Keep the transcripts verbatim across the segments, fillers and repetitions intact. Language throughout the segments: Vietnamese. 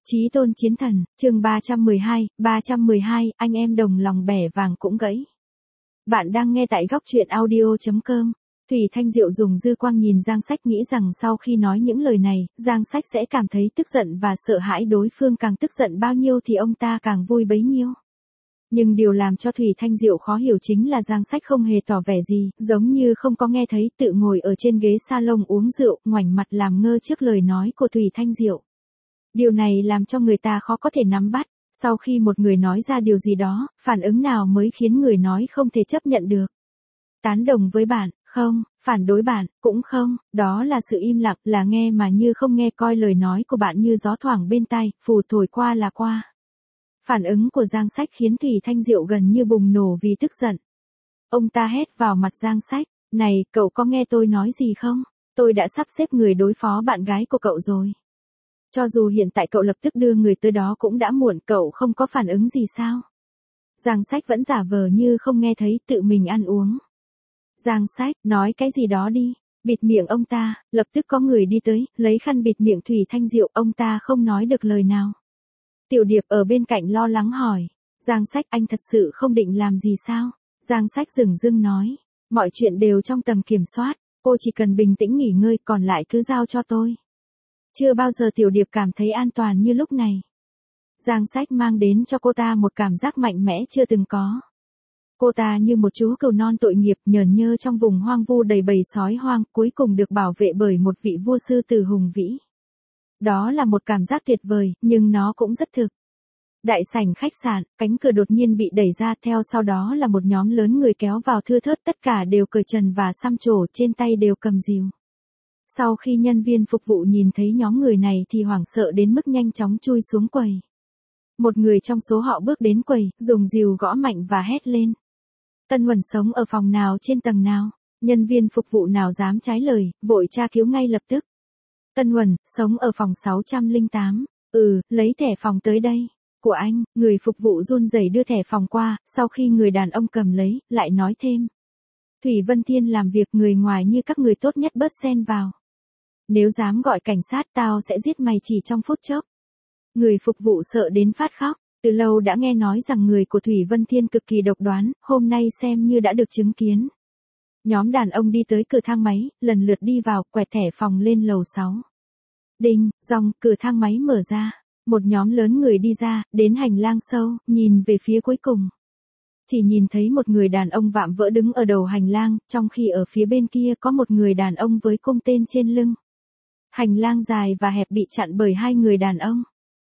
Chí tôn chiến thần, chương ba trăm mười hai, ba trăm mười hai, anh em đồng lòng bẻ vàng cũng gãy. Bạn đang nghe tại góc truyện audio chấm com. Thủy Thanh Diệu dùng dư quang nhìn Giang Sách, nghĩ rằng sau khi nói những lời này, Giang Sách sẽ cảm thấy tức giận và sợ hãi, đối phương càng tức giận bao nhiêu thì ông ta càng vui bấy nhiêu. Nhưng điều làm cho Thủy Thanh Diệu khó hiểu chính là Giang Sách không hề tỏ vẻ gì, giống như không có nghe thấy, tự ngồi ở trên ghế salon uống rượu, ngoảnh mặt làm ngơ trước lời nói của Thủy Thanh Diệu. Điều này làm cho người ta khó có thể nắm bắt, sau khi một người nói ra điều gì đó, phản ứng nào mới khiến người nói không thể chấp nhận được. Tán đồng với bạn, không, phản đối bạn, cũng không, đó là sự im lặng, là nghe mà như không nghe, coi lời nói của bạn như gió thoảng bên tai, phù thổi qua là qua. Phản ứng của Giang Sách khiến Thủy Thanh Diệu gần như bùng nổ vì tức giận. Ông ta hét vào mặt Giang Sách, này, cậu có nghe tôi nói gì không? Tôi đã sắp xếp người đối phó bạn gái của cậu rồi. Cho dù hiện tại cậu lập tức đưa người tới đó cũng đã muộn, cậu không có phản ứng gì sao? Giang Sách vẫn giả vờ như không nghe thấy, tự mình ăn uống. Giang Sách, nói cái gì đó đi, bịt miệng ông ta, lập tức có người đi tới, lấy khăn bịt miệng Thủy Thanh Diệu, ông ta không nói được lời nào. Tiểu Điệp ở bên cạnh lo lắng hỏi, Giang Sách, anh thật sự không định làm gì sao? Giang Sách dửng dưng nói, mọi chuyện đều trong tầm kiểm soát, cô chỉ cần bình tĩnh nghỉ ngơi, còn lại cứ giao cho tôi. Chưa bao giờ Tiểu Điệp cảm thấy an toàn như lúc này. Giang Sách mang đến cho cô ta một cảm giác mạnh mẽ chưa từng có. Cô ta như một chú cừu non tội nghiệp nhờn nhơ trong vùng hoang vu đầy bầy sói hoang, cuối cùng được bảo vệ bởi một vị vua sư tử hùng vĩ. Đó là một cảm giác tuyệt vời, nhưng nó cũng rất thực. Đại sảnh khách sạn, cánh cửa đột nhiên bị đẩy ra, theo sau đó là một nhóm lớn người kéo vào thưa thớt, tất cả đều cởi trần và xăm trổ, trên tay đều cầm rìu. Sau khi nhân viên phục vụ nhìn thấy nhóm người này thì hoảng sợ đến mức nhanh chóng chui xuống quầy. Một người trong số họ bước đến quầy, dùng rìu gõ mạnh và hét lên. Tân Uẩn sống ở phòng nào, trên tầng nào? Nhân viên phục vụ nào dám trái lời, vội tra cứu ngay lập tức. Tân Uẩn, sống ở phòng sáu trăm lẻ tám. Ừ, lấy thẻ phòng tới đây. Của anh, người phục vụ run rẩy đưa thẻ phòng qua, sau khi người đàn ông cầm lấy, lại nói thêm. Thủy Vân Thiên làm việc, người ngoài như các người tốt nhất bớt xen vào. Nếu dám gọi cảnh sát, tao sẽ giết mày chỉ trong phút chốc. Người phục vụ sợ đến phát khóc, từ lâu đã nghe nói rằng người của Thủy Vân Thiên cực kỳ độc đoán, hôm nay xem như đã được chứng kiến. Nhóm đàn ông đi tới cửa thang máy, lần lượt đi vào, quẹt thẻ phòng lên lầu sáu. Đinh, dòng, cửa thang máy mở ra. Một nhóm lớn người đi ra, đến hành lang sâu, nhìn về phía cuối cùng. Chỉ nhìn thấy một người đàn ông vạm vỡ đứng ở đầu hành lang, trong khi ở phía bên kia có một người đàn ông với cung tên trên lưng. Hành lang dài và hẹp bị chặn bởi hai người đàn ông.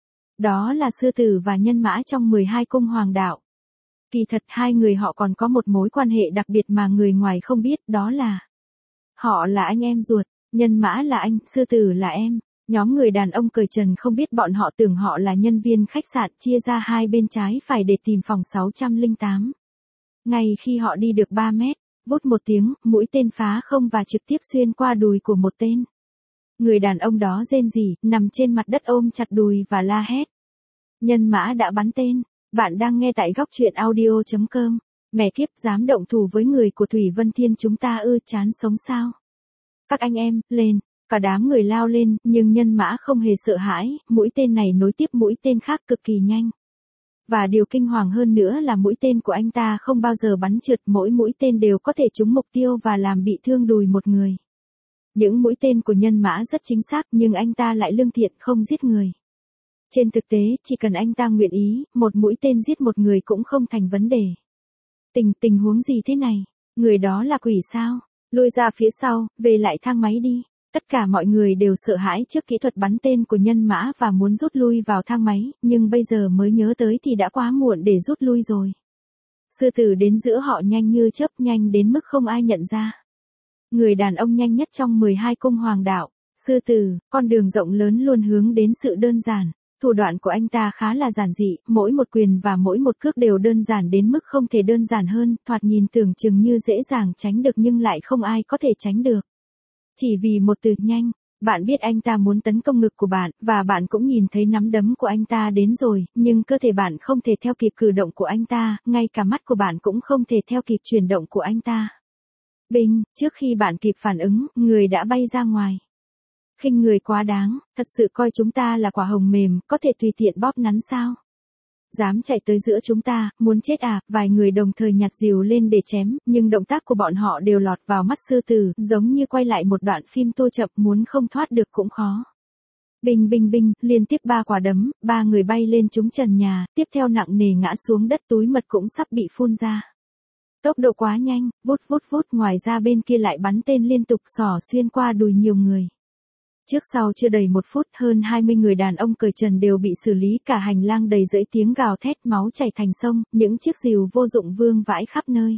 Đó là sư tử và nhân mã trong mười hai cung hoàng đạo. Kỳ thật hai người họ còn có một mối quan hệ đặc biệt mà người ngoài không biết, đó là họ là anh em ruột, nhân mã là anh, sư tử là em. Nhóm người đàn ông cởi trần không biết bọn họ tưởng họ là nhân viên khách sạn, chia ra hai bên trái phải để tìm phòng sáu trăm lẻ tám. Ngay khi họ đi được ba mét, vút một tiếng, mũi tên phá không và trực tiếp xuyên qua đùi của một tên. Người đàn ông đó rên rỉ, nằm trên mặt đất ôm chặt đùi và la hét. Nhân mã đã bắn tên. Bạn đang nghe tại góc truyện audio chấm com. Mẹ kiếp, dám động thủ với người của Thủy Vân Thiên chúng ta ư, chán sống sao? Các anh em, lên. Cả đám người lao lên, nhưng nhân mã không hề sợ hãi, mũi tên này nối tiếp mũi tên khác cực kỳ nhanh. Và điều kinh hoàng hơn nữa là mũi tên của anh ta không bao giờ bắn trượt, mỗi mũi tên đều có thể trúng mục tiêu và làm bị thương đùi một người. Những mũi tên của nhân mã rất chính xác, nhưng anh ta lại lương thiện, không giết người. Trên thực tế, chỉ cần anh ta nguyện ý, một mũi tên giết một người cũng không thành vấn đề. Tình tình huống gì thế này? Người đó là quỷ sao? Lùi ra phía sau, về lại thang máy đi. Tất cả mọi người đều sợ hãi trước kỹ thuật bắn tên của nhân mã và muốn rút lui vào thang máy, nhưng bây giờ mới nhớ tới thì đã quá muộn để rút lui rồi. Sư tử đến giữa họ nhanh như chớp, nhanh đến mức không ai nhận ra. Người đàn ông nhanh nhất trong mười hai cung hoàng đạo. Sư tử, con đường rộng lớn luôn hướng đến sự đơn giản. Thủ đoạn của anh ta khá là giản dị, mỗi một quyền và mỗi một cước đều đơn giản đến mức không thể đơn giản hơn, thoạt nhìn tưởng chừng như dễ dàng tránh được nhưng lại không ai có thể tránh được. Chỉ vì một từ nhanh, bạn biết anh ta muốn tấn công ngực của bạn, và bạn cũng nhìn thấy nắm đấm của anh ta đến rồi, nhưng cơ thể bạn không thể theo kịp cử động của anh ta, ngay cả mắt của bạn cũng không thể theo kịp chuyển động của anh ta. Binh, trước khi bạn kịp phản ứng, người đã bay ra ngoài. Khinh người quá đáng, thật sự coi chúng ta là quả hồng mềm, có thể tùy tiện bóp nắn sao? Dám chạy tới giữa chúng ta, muốn chết à? Vài người đồng thời nhặt rìu lên để chém, nhưng động tác của bọn họ đều lọt vào mắt sư tử, giống như quay lại một đoạn phim tua chậm, muốn không thoát được cũng khó. Binh binh binh, liên tiếp ba quả đấm, ba người bay lên trúng trần nhà, tiếp theo nặng nề ngã xuống đất, túi mật cũng sắp bị phun ra. Tốc độ quá nhanh, vút vút vút, ngoài ra bên kia lại bắn tên liên tục xỏ xuyên qua đùi nhiều người. Trước sau chưa đầy một phút, hơn hai mươi người đàn ông cởi trần đều bị xử lý, cả hành lang đầy rẫy tiếng gào thét, máu chảy thành sông, những chiếc rìu vô dụng vương vãi khắp nơi.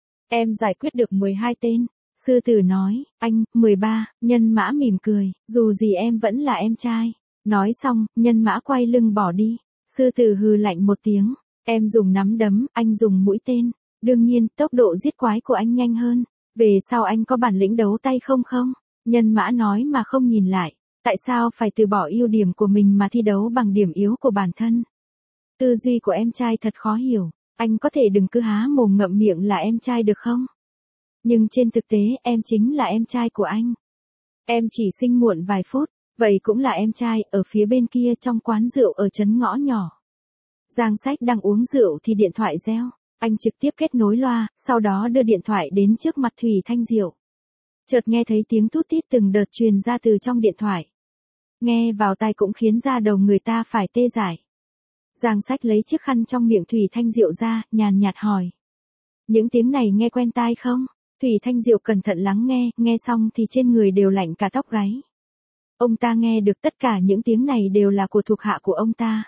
Em giải quyết được mười hai tên. Sư tử nói, anh, mười ba, Nhân Mã mỉm cười, dù gì em vẫn là em trai. Nói xong, Nhân Mã quay lưng bỏ đi. Sư tử hừ lạnh một tiếng, em dùng nắm đấm, anh dùng mũi tên. Đương nhiên, tốc độ giết quái của anh nhanh hơn. Về sau anh có bản lĩnh đấu tay không không? Nhân Mã nói mà không nhìn lại. Tại sao phải từ bỏ ưu điểm của mình mà thi đấu bằng điểm yếu của bản thân? Tư duy của em trai thật khó hiểu. Anh có thể đừng cứ há mồm ngậm miệng là em trai được không? Nhưng trên thực tế em chính là em trai của anh. Em chỉ sinh muộn vài phút, vậy cũng là em trai. Ở phía bên kia trong quán rượu ở trấn ngõ nhỏ. Giang Sách đang uống rượu thì điện thoại reo. Anh trực tiếp kết nối loa, sau đó đưa điện thoại đến trước mặt Thủy Thanh Diệu. Chợt nghe thấy tiếng tút tít từng đợt truyền ra từ trong điện thoại. Nghe vào tai cũng khiến da đầu người ta phải tê dại. Giang Sách lấy chiếc khăn trong miệng Thủy Thanh Diệu ra, nhàn nhạt hỏi. Những tiếng này nghe quen tai không? Thủy Thanh Diệu cẩn thận lắng nghe, nghe xong thì trên người đều lạnh cả tóc gáy. Ông ta nghe được tất cả những tiếng này đều là của thuộc hạ của ông ta.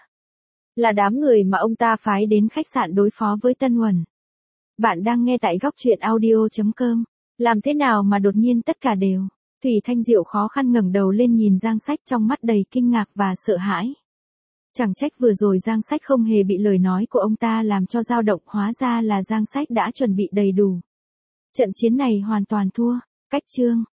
Là đám người mà ông ta phái đến khách sạn đối phó với Tân Uẩn. Bạn đang nghe tại góc truyện audio chấm com. Làm thế nào mà đột nhiên tất cả đều. Thủy Thanh Diệu khó khăn ngẩng đầu lên nhìn Giang Sách trong mắt đầy kinh ngạc và sợ hãi. Chẳng trách vừa rồi Giang Sách không hề bị lời nói của ông ta làm cho dao động, hóa ra là Giang Sách đã chuẩn bị đầy đủ. Trận chiến này hoàn toàn thua. Cách chương.